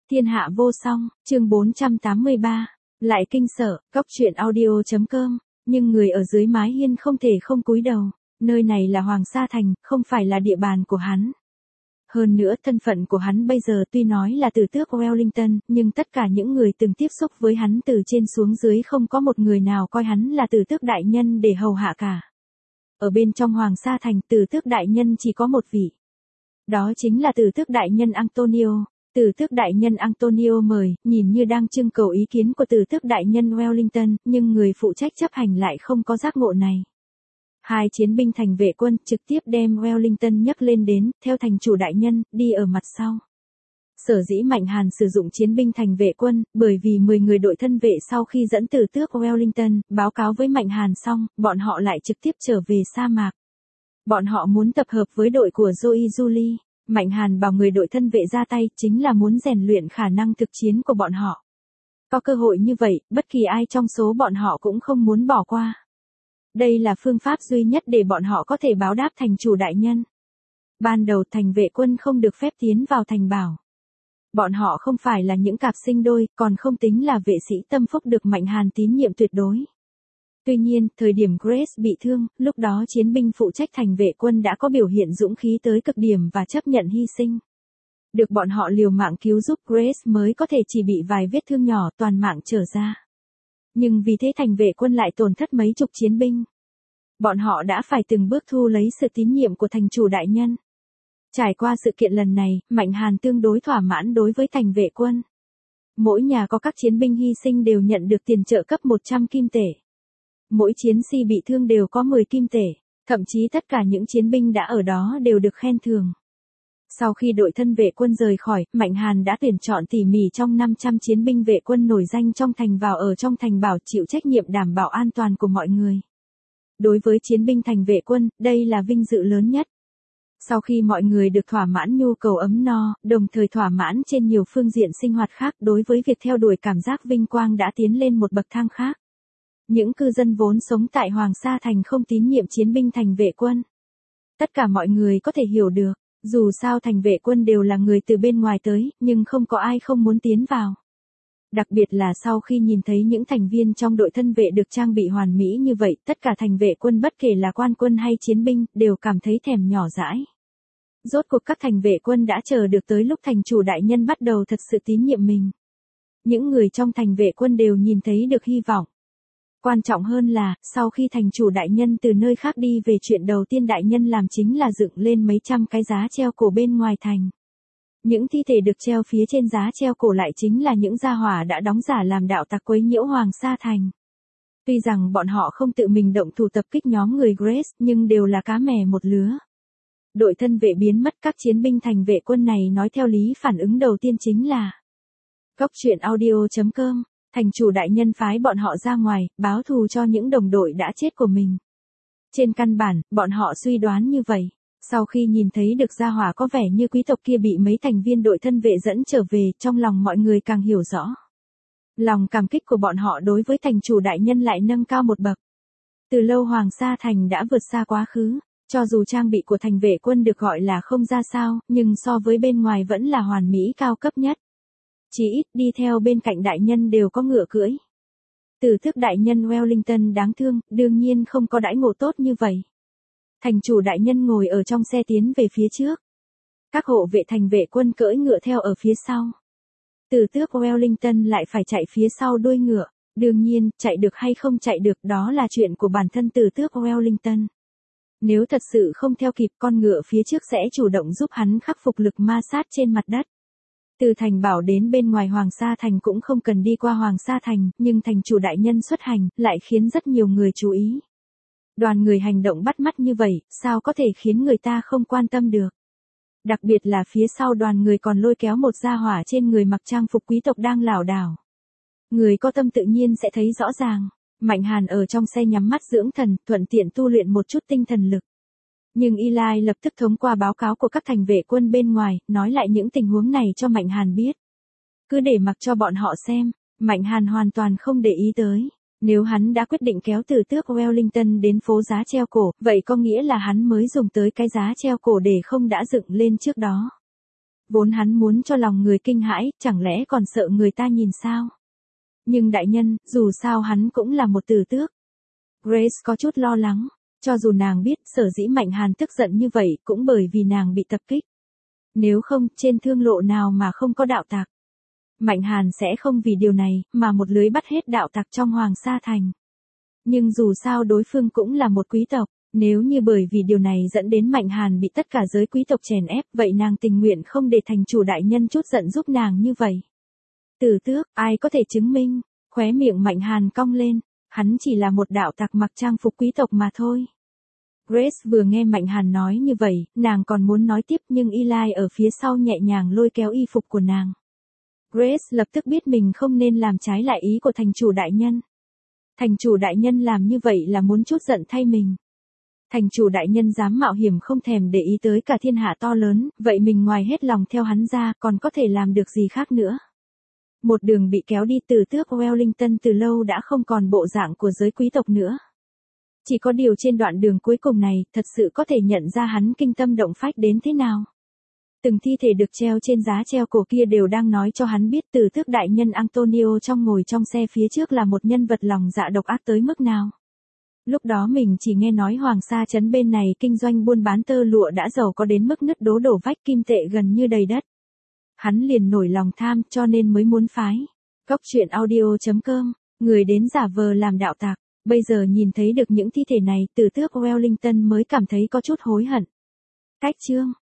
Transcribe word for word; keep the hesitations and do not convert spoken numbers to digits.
Thiên hạ vô song, chương bốn trăm tám mươi ba. Lại kinh sợ, góc truyện audio.com, nhưng người ở dưới mái hiên không thể không cúi đầu, nơi này là Hoàng Sa Thành, không phải là địa bàn của hắn. Hơn nữa thân phận của hắn bây giờ tuy nói là tử tước Wellington, nhưng tất cả những người từng tiếp xúc với hắn từ trên xuống dưới không có một người nào coi hắn là tử tước đại nhân để hầu hạ cả. Ở bên trong Hoàng Sa Thành, tử tước đại nhân chỉ có một vị. Đó chính là tử tước đại nhân Antonio. Tử tước đại nhân Antonio mời, nhìn như đang trưng cầu ý kiến của tử tước đại nhân Wellington, nhưng người phụ trách chấp hành lại không có giác ngộ này. Hai chiến binh thành vệ quân trực tiếp đem Wellington nhấc lên đến, theo thành chủ đại nhân, đi ở mặt sau. Sở dĩ Mạnh Hàn sử dụng chiến binh thành vệ quân, bởi vì mười người đội thân vệ sau khi dẫn tử tước Wellington, báo cáo với Mạnh Hàn xong, bọn họ lại trực tiếp trở về sa mạc. Bọn họ muốn tập hợp với đội của Joey Julie. Mạnh Hàn bảo người đội thân vệ ra tay chính là muốn rèn luyện khả năng thực chiến của bọn họ. Có cơ hội như vậy, bất kỳ ai trong số bọn họ cũng không muốn bỏ qua. Đây là phương pháp duy nhất để bọn họ có thể báo đáp thành chủ đại nhân. Ban đầu thành vệ quân không được phép tiến vào thành bảo. Bọn họ không phải là những cặp sinh đôi, còn không tính là vệ sĩ tâm phúc được Mạnh Hàn tín nhiệm tuyệt đối. Tuy nhiên, thời điểm Grace bị thương, lúc đó chiến binh phụ trách thành vệ quân đã có biểu hiện dũng khí tới cực điểm và chấp nhận hy sinh. Được bọn họ liều mạng cứu giúp Grace mới có thể chỉ bị vài vết thương nhỏ toàn mạng trở ra. Nhưng vì thế thành vệ quân lại tổn thất mấy chục chiến binh. Bọn họ đã phải từng bước thu lấy sự tín nhiệm của thành chủ đại nhân. Trải qua sự kiện lần này, Mạnh Hàn tương đối thỏa mãn đối với thành vệ quân. Mỗi nhà có các chiến binh hy sinh đều nhận được tiền trợ cấp một trăm kim tệ. Mỗi chiến sĩ bị thương đều có mười kim tệ, thậm chí tất cả những chiến binh đã ở đó đều được khen thưởng. Sau khi đội thân vệ quân rời khỏi, Mạnh Hàn đã tuyển chọn tỉ mỉ trong năm trăm chiến binh vệ quân nổi danh trong thành vào ở trong thành bảo chịu trách nhiệm đảm bảo an toàn của mọi người. Đối với chiến binh thành vệ quân, đây là vinh dự lớn nhất. Sau khi mọi người được thỏa mãn nhu cầu ấm no, đồng thời thỏa mãn trên nhiều phương diện sinh hoạt khác, đối với việc theo đuổi cảm giác vinh quang đã tiến lên một bậc thang khác. Những cư dân vốn sống tại Hoàng Sa Thành không tín nhiệm chiến binh thành vệ quân. Tất cả mọi người có thể hiểu được, dù sao thành vệ quân đều là người từ bên ngoài tới, nhưng không có ai không muốn tiến vào. Đặc biệt là sau khi nhìn thấy những thành viên trong đội thân vệ được trang bị hoàn mỹ như vậy, tất cả thành vệ quân bất kể là quan quân hay chiến binh, đều cảm thấy thèm nhỏ dãi. Rốt cuộc các thành vệ quân đã chờ được tới lúc thành chủ đại nhân bắt đầu thật sự tín nhiệm mình. Những người trong thành vệ quân đều nhìn thấy được hy vọng. Quan trọng hơn là, sau khi thành chủ đại nhân từ nơi khác đi về, chuyện đầu tiên đại nhân làm chính là dựng lên mấy trăm cái giá treo cổ bên ngoài thành. Những thi thể được treo phía trên giá treo cổ lại chính là những gia hỏa đã đóng giả làm đạo tặc quấy nhiễu Hoàng Sa Thành. Tuy rằng bọn họ không tự mình động thủ tập kích nhóm người Grace, nhưng đều là cá mè một lứa. Đội thân vệ biến mất, các chiến binh thành vệ quân này nói theo lý phản ứng đầu tiên chính là góc truyện audio.com. Thành chủ đại nhân phái bọn họ ra ngoài, báo thù cho những đồng đội đã chết của mình. Trên căn bản, bọn họ suy đoán như vậy. Sau khi nhìn thấy được gia hỏa có vẻ như quý tộc kia bị mấy thành viên đội thân vệ dẫn trở về, trong lòng mọi người càng hiểu rõ. Lòng cảm kích của bọn họ đối với thành chủ đại nhân lại nâng cao một bậc. Từ lâu Hoàng Sa Thành đã vượt xa quá khứ, cho dù trang bị của thành vệ quân được gọi là không ra sao, nhưng so với bên ngoài vẫn là hoàn mỹ cao cấp nhất. Chỉ ít đi theo bên cạnh đại nhân đều có ngựa cưỡi. Tử tước đại nhân Wellington đáng thương, đương nhiên không có đãi ngộ tốt như vậy. Thành chủ đại nhân ngồi ở trong xe tiến về phía trước. Các hộ vệ thành vệ quân cưỡi ngựa theo ở phía sau. Tử tước Wellington lại phải chạy phía sau đuôi ngựa. Đương nhiên, chạy được hay không chạy được đó là chuyện của bản thân tử tước Wellington. Nếu thật sự không theo kịp, con ngựa phía trước sẽ chủ động giúp hắn khắc phục lực ma sát trên mặt đất. Từ thành bảo đến bên ngoài Hoàng Sa Thành cũng không cần đi qua Hoàng Sa Thành, nhưng thành chủ đại nhân xuất hành, lại khiến rất nhiều người chú ý. Đoàn người hành động bắt mắt như vậy, sao có thể khiến người ta không quan tâm được. Đặc biệt là phía sau đoàn người còn lôi kéo một gia hỏa trên người mặc trang phục quý tộc đang lảo đảo. Người có tâm tự nhiên sẽ thấy rõ ràng. Mạnh Hàn ở trong xe nhắm mắt dưỡng thần, thuận tiện tu luyện một chút tinh thần lực. Nhưng Eli lập tức thống qua báo cáo của các thành vệ quân bên ngoài, nói lại những tình huống này cho Mạnh Hàn biết. Cứ để mặc cho bọn họ xem, Mạnh Hàn hoàn toàn không để ý tới. Nếu hắn đã quyết định kéo tử tước Wellington đến phố giá treo cổ, vậy có nghĩa là hắn mới dùng tới cái giá treo cổ để không đã dựng lên trước đó. Vốn hắn muốn cho lòng người kinh hãi, chẳng lẽ còn sợ người ta nhìn sao? Nhưng đại nhân, dù sao hắn cũng là một tử tước. Grace có chút lo lắng, cho dù nàng biết sở dĩ Mạnh Hàn tức giận như vậy cũng bởi vì nàng bị tập kích. Nếu không, trên thương lộ nào mà không có đạo tặc. Mạnh Hàn sẽ không vì điều này mà một lưới bắt hết đạo tặc trong Hoàng Sa Thành. Nhưng dù sao đối phương cũng là một quý tộc, nếu như bởi vì điều này dẫn đến Mạnh Hàn bị tất cả giới quý tộc chèn ép, vậy nàng tình nguyện không để thành chủ đại nhân chút giận giúp nàng như vậy. Tử tước, ai có thể chứng minh? Khóe miệng Mạnh Hàn cong lên, hắn chỉ là một đạo tặc mặc trang phục quý tộc mà thôi. Grace vừa nghe Mạnh Hàn nói như vậy, nàng còn muốn nói tiếp nhưng Eli ở phía sau nhẹ nhàng lôi kéo y phục của nàng. Grace lập tức biết mình không nên làm trái lại ý của thành chủ đại nhân. Thành chủ đại nhân làm như vậy là muốn chút giận thay mình. Thành chủ đại nhân dám mạo hiểm không thèm để ý tới cả thiên hạ to lớn, vậy mình ngoài hết lòng theo hắn ra còn có thể làm được gì khác nữa. Một đường bị kéo đi, tử tước Wellington từ lâu đã không còn bộ dạng của giới quý tộc nữa. Chỉ có điều trên đoạn đường cuối cùng này, thật sự có thể nhận ra hắn kinh tâm động phách đến thế nào. Từng thi thể được treo trên giá treo cổ kia đều đang nói cho hắn biết tử tước đại nhân Antonio trong ngồi trong xe phía trước là một nhân vật lòng dạ độc ác tới mức nào. Lúc đó mình chỉ nghe nói Hoàng Sa trấn bên này kinh doanh buôn bán tơ lụa đã giàu có đến mức nứt đố đổ vách, kim tệ gần như đầy đất. Hắn liền nổi lòng tham cho nên mới muốn phái. Cóc truyện audio chấm com, người đến giả vờ làm đạo tặc, bây giờ nhìn thấy được những thi thể này, tử tước Wellington mới cảm thấy có chút hối hận. Cách chương